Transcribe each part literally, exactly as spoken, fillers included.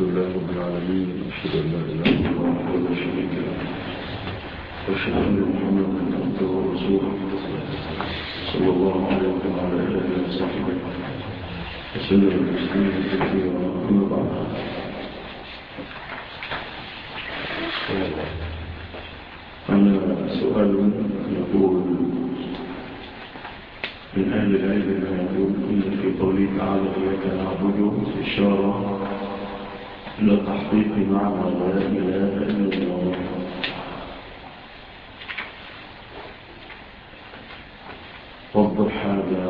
الحمد لله رب العالمين، أشهد أن لا إله إلا الله وحده لا شريك له، وأشهد أن محمدا عبده ورسوله صلى الله عليه وعلى آله وصحبه وسلم تسليما كثيرا. أما بعد، أنا سؤال يقول من أهل العلم ما يقول إن في قوله تعالى إياك نعبد إشارة إلى تحقيق معنى لا إله إلا الله. وضح هذا.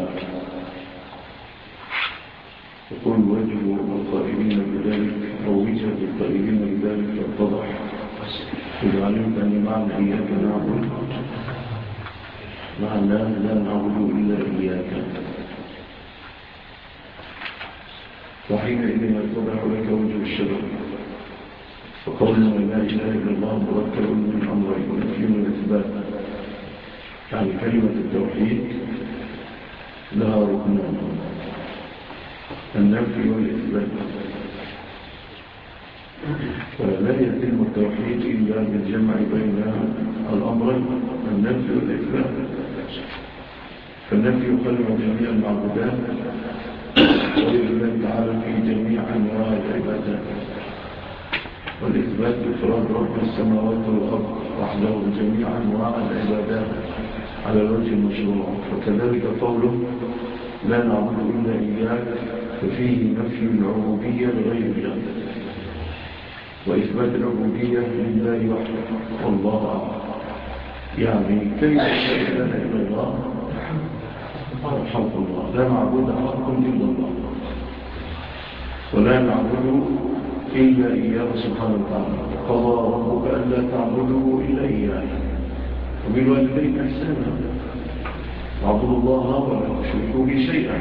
يقول وجه القائلين بذلك أو وجهة القائلين بذلك يتضح إذا علمت أن معنى إياك نعبد معنى لا نعبد إلا إياك، وحينئذ يتضح لك وجه الشبه. فقولنا لا إله إلا الله مركب من أمرين، نفي والإثبات. يعني كلمة التوحيد لها ركنان، النفي والإثبات. فلا يتم التوحيد إلا بالجمع بين الأمرين، النفي والإثبات. فالنفي يخلع جميع المعبودات غير الله تعالى في جميع أنواع العبادات، والإثبات إفراد رب السماوات والأرض وحده جميع أنواع العبادات على الوجه المشروع. فكذلك قوله لا نعبد إلا إياك ففيه نفي العبودية لغير الله وإثبات العبودية لله وحده والله أعلم. يعني كيف لا إله إلا الله حق الله، لا معبود حق إلا الله، ولا نعبد إلا إياه سبحانه وتعالى. قضى ربك ألا تعبدوا إلا إياه وبالوالدين إحسانا، واعبدوا الله ولا تشركوا به شيئا.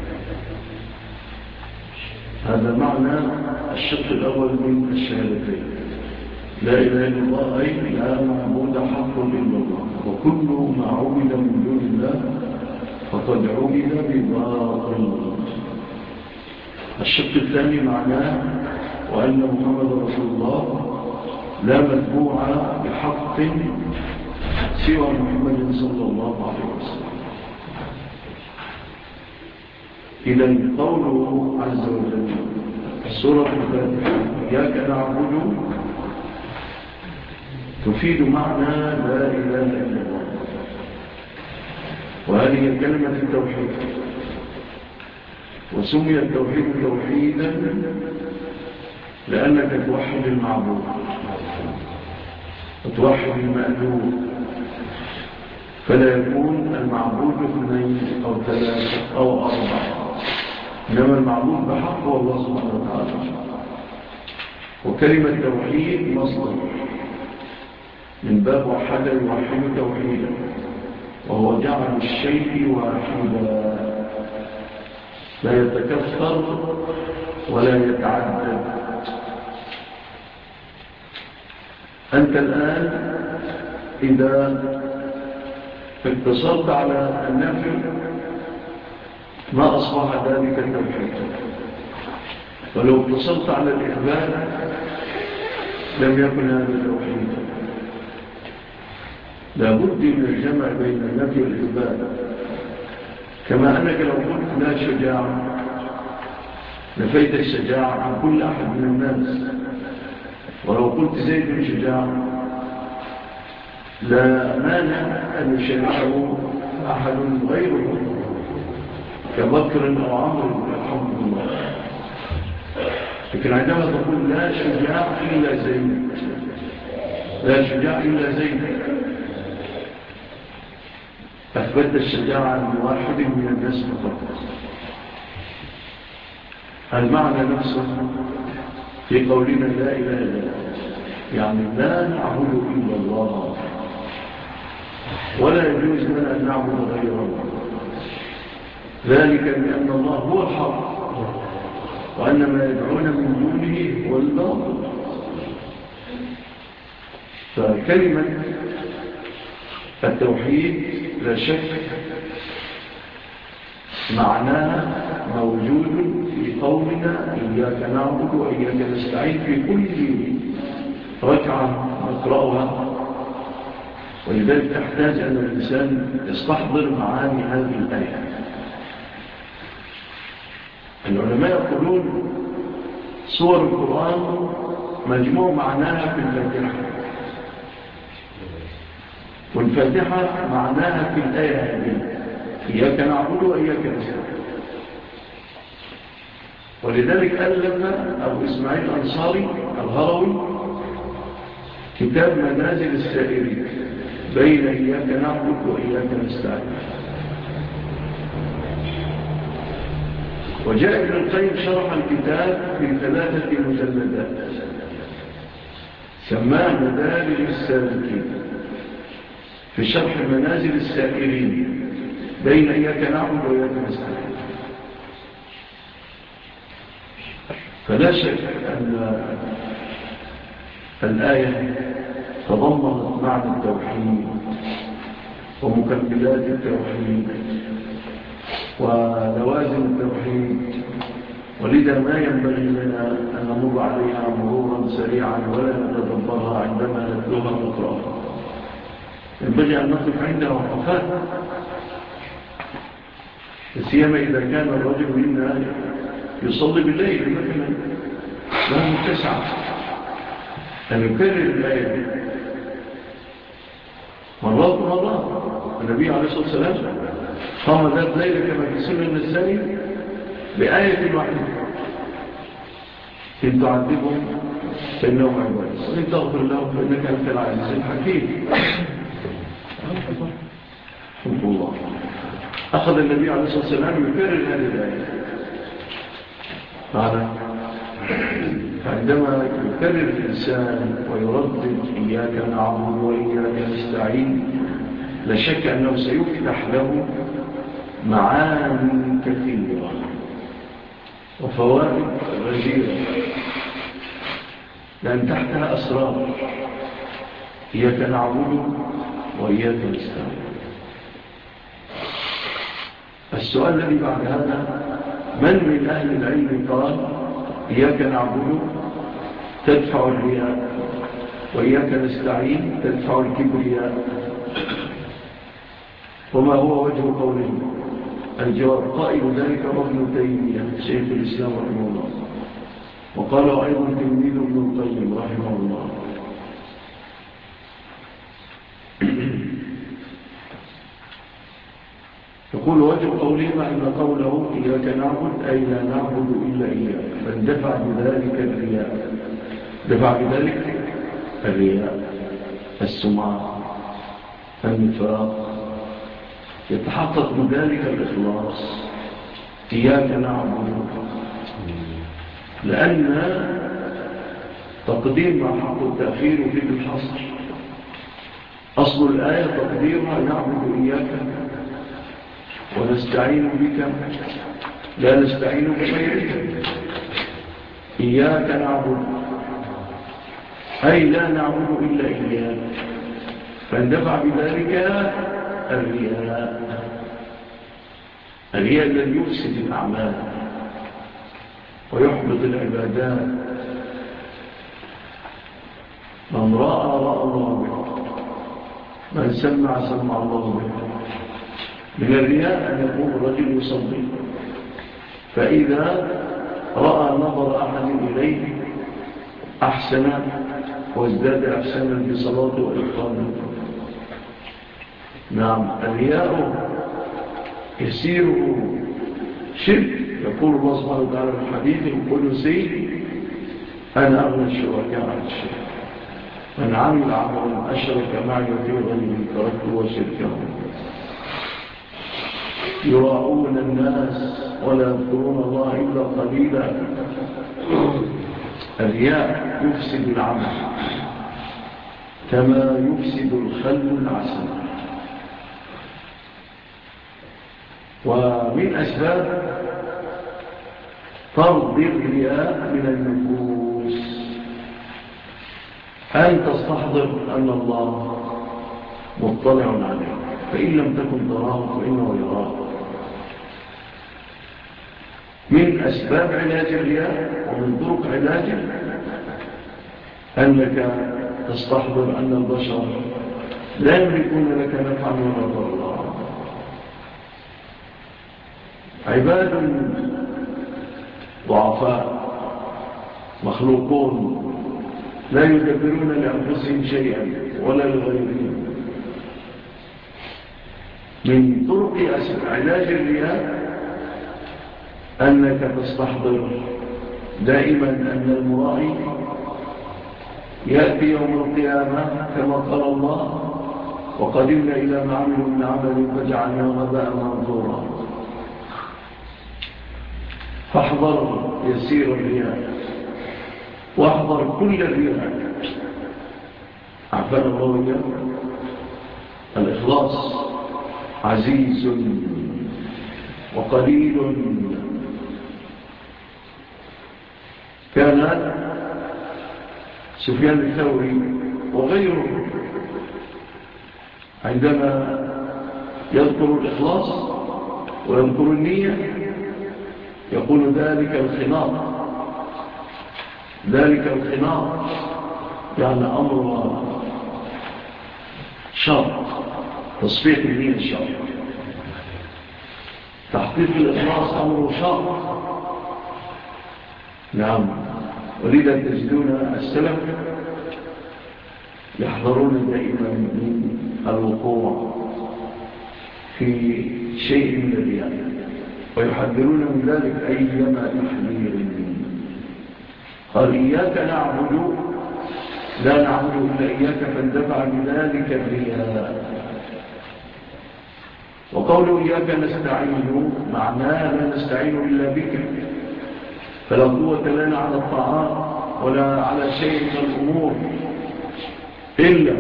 هذا معنى الشق الأول من الشهادتين، لا إله إلا الله أي لا معبود حق إلا الله، وكل ما عبد من دون الله فقد عبد بباطل. الشق الثاني معناه وأن محمد رسول الله لا متبوع بحق سوى محمد صلى الله عليه وسلم. إلى قوله عز وجل السورة الفاتحة إياك نعبد تفيد معنى لا إله إلا الله، وهذه كلمة التوحيد. وسمي التوحيد توحيدا لأنك توحد المعبود وتوحد المألوف، فلا يكون المعبود اثنين أو ثلاثة أو أربعة، إنما المعبود بحق هو الله سبحانه وتعالى. وكلمة توحيد مصدر من باب وحد يوحد توحيدا، وهو جعل الشيء واحدا لا يتكثر ولا يتعدد. أنت الآن إذا اتصلت على النفي ما أصبح ذلك التوحيد، ولو اتصلت على الإثبات لم يكن هذا التوحيد. لابد من الجمع بين النفي والإثبات. كما أنك لو قلت لا شجاعة نفيت الشجاعة عن كل أحد من الناس، ولو قلت زيد شجاع لا مانع أن يشاركه أحد غيره كبكر أو عمرو الحمد لله. لكن عندما تقول لا شجاع إلا زيد، لا شجاع إلا زيد، أثبت الشجاعة لواحد من الناس فقط. المعنى نفسه في قولنا لا إله إلا الله، يعني لا نعبد إلا الله، ولا يجوز لنا أن نعبد غيره، ذلك لأن الله هو الحق، وأن ما يدعون من دونه هو الباطل. فكلمة التوحيد لا شك معناها موجود في قول قلنا إياك نعبد وإياك نستعين في كل ركعة نقرأها، ولذلك تحتاج أن الإنسان يستحضر معاني هذه الآية. العلماء يقولون سور القرآن مجموع معناها في الفاتحة، والفاتحة معناها في الآية هذه إياك نعبد وإياك نستعين. ولذلك ألف أبو إسماعيل الأنصاري الهروي كتاب منازل السائرين بين إياك نعبد وإياك نستعين. وجاء ابن القيم شرح الكتاب في ثلاثة مجلدات سماه مدارج السالكين في شرح منازل السائرين بين إياك نعبد وإياك نستعين. فلا شك أن الآية تضمنت معنى التوحيد ومكملات التوحيد ولوازم التوحيد، ولذا ما ينبغي لنا أن نمر عليها مرورا سريعا ولا نتدبرها عندما نتلوها نقرأها. ينبغي أن نقف عندها وقفات، سيما إذا كان الرجل منا يصلي بالليل مثلا له تسعة أن يكرر الآية مرات مرات. النبي عليه الصلاة والسلام قام ذات ليلة كما في سنة النسائي بآية واحدة: إن تعذبهم فإنهم عباد وإن تغفر لهم فإنك أنت العزيز الحكيم. رحمه الله. أخذ النبي عليه الصلاة والسلام يكرر هذه الآية معنا. فعندما يكرر الإنسان ويردد إياك نعبد وإياك نستعين لا شك أنه سيفتح له معاني كثيرة وفوائد غزيرة، لأن تحتها أسرار. إياك نعبد وإياك نستعين. السؤال الذي بعد هذا: من من أهل العلم قال إياك نعبد تدفع الرياء وإياك نستعين تدفع الكبرياء؟ وما هو وجه قوله؟ الجواب: قائل ذلك ابن تيمية شيخ الإسلام رحمه الله، وقال أيضا تلميذ ابن القيم رحمه الله. يقول وجه قوله معنى قوله إياك نعبد أي لا نعبد إلا إياك، فاندفع بذلك الرياء، دفع بذلك الرياء، السمعة، النفاق، يتحقق بذلك الإخلاص. إياك نعبد، لأن تقديم مع حق التأخير في الحصر. أصل الآية تقديرها نعبد إياك ونستعين بك لا نستعين بغيرك. إياك نعبد أي لا نعبد إلا إياك، فاندفع بذلك الرياء، الرياء الذي يفسد الأعمال ويحبط العبادات. من رأى رأى الله به، من سمع سمع الله به. من الرياء أن يقوم الرجل يصلي، فإذا رأى نظر أحد إليه أحسن وازداد أحسنا بصلاته وإقامته. نعم، الرياء يسير شرك. يقول الله سبحانه وتعالى في الحديث القدسي: أنا أغنى الشركاء عن الشرك، من عمل عملا أشرك معي في غيره تركته وشركه. يراؤون الناس ولا يذكرون الله إلا قليلا. الرياء يفسد العمل كما يفسد الخل العسل. ومن أسباب طرد الرياء من النفوس أن تستحضر أن الله مطلع عليك، فإن لم تكن تراه فإنه يراك. من أسباب علاج الرياء ومن طرق علاجه أنك تستحضر أن البشر لا يملكون لك نفعا ولا ضرا، عباد ضعفاء مخلوقون لا يدبرون لأنفسهم شيئا ولا لغيرهم. من طرق علاج الرياء أنك تستحضر دائما أن المرائي يأتي يوم القيامة كما قال الله وقدمنا إلى ما عملوا من عمل فجعلنا هباء منثورا. فاحذر يسير الرياء واحذر كل الرياء. عفان الله وإياكم. الإخلاص عزيز وقليل. كان سفيان الثوري وغيره عندما يذكر الإخلاص ويذكر النية يقول ذلك الخناط، ذلك الخناط يعني أمر شرط، تصفيق النية شرط، تحقيق الإخلاص أمر شرط. نعم. ولذا تجدون السلف يحذرون دائما من الوقوع في شيء من الرياء ويحذرون من ذلك أيما تحذير. قال إياك نعبد لا نعبد إلا إياك فاندفع بذلك الرياء. وقولوا إياك نستعين معناه لا نستعين إلا بك، فلا قوة لنا على الطاعات ولا على شيء من الأمور إلا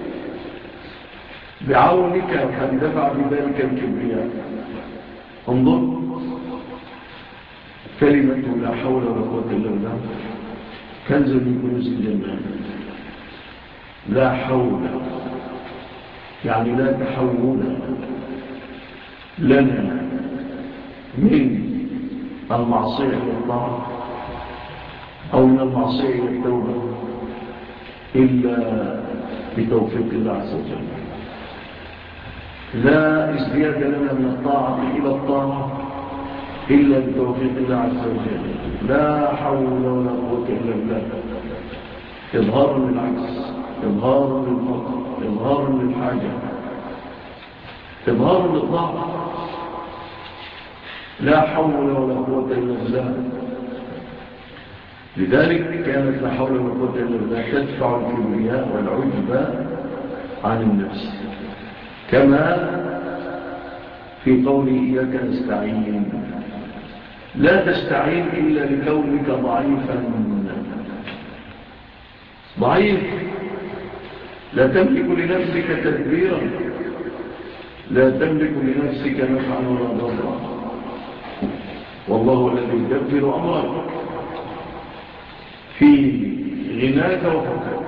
بعونك فاندفع بذلك الكبرياء. انظر كلمة لا حول ولا قوة إلا بالله كنز من كنوز الجنة. لا حول يعني لا تحول لنا من المعصية إلى الطاعة أو من المعصية إلى التوبة إلا بتوفيق الله عز وجل. لا ازدياد لنا من الطاعة إلى الطاعة إلا بتوفيق الله عز وجل. لا حول ولا قوة إلا بالله. إظهار للعجز، إظهار للفقر، إظهار للحاجة، إظهار للضعف. لا حول ولا قوة إلا بالله. لذلك كانت لا حول ولا قوة إلا بالله تدفع الكبرياء والعجب عن النفس، كما في قوله إياك نستعين. لا تستعين إلا لكونك ضعيفا ضعيف، لا تملك لنفسك تدبيرا، لا تملك لنفسك نفعا ولا ضرا، والله الذي يدبر أمرك في غناك وفقرك،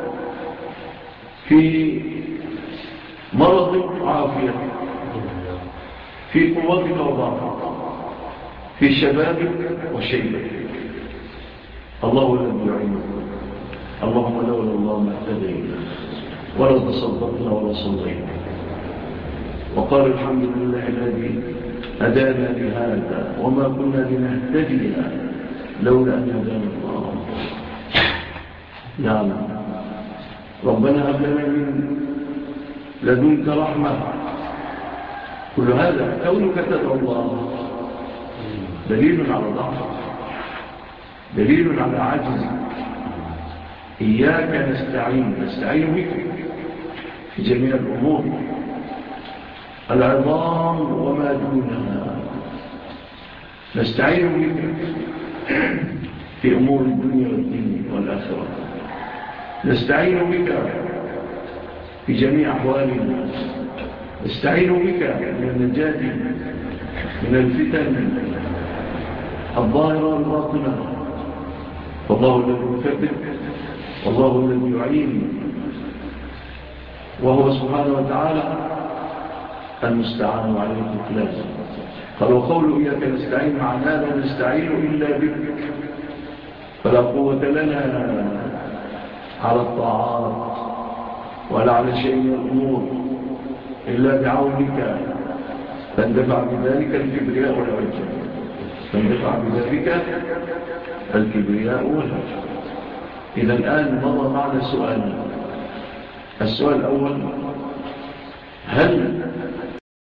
في مرضك وعافيتك، في قوتك وضعفك، في شبابك وشيبك. الله الذي يعينك. اللهم لولا الله ما اهتدينا ولا تصدقنا ولا صلينا. وقال الحمد لله الذي هدانا لهذا وما كنا لنهتدي لولا أن هدانا الله. نعم. ربنا هب لنا من لدنك رحمة. كل هذا كونك تدعو الله دليل على ضعفك، دليل على عجزك. إياك نستعين، نستعين بك في جميع الأمور، العظام وما دونها. نستعين بك في أمور الدنيا والدين والآخرة. نستعين بك في جميع أحوالنا. نستعين بك من النجاة من الفتن الظاهرة والباطنة. والله الذي يثبت، والله الذي يعين، وهو سبحانه وتعالى المستعان عليه الكلام. قال وقول إياك نستعين معناه لا نستعين إلا بك، فلا قوة لنا على الطاعات ولا على شيء من الأمور إلا بعونك، فاندفع بذلك الكبرياء والعجب، فاندفع بذلك الكبرياء والعجب. إذا الآن مضى معنا سؤال. السؤال الأول: هل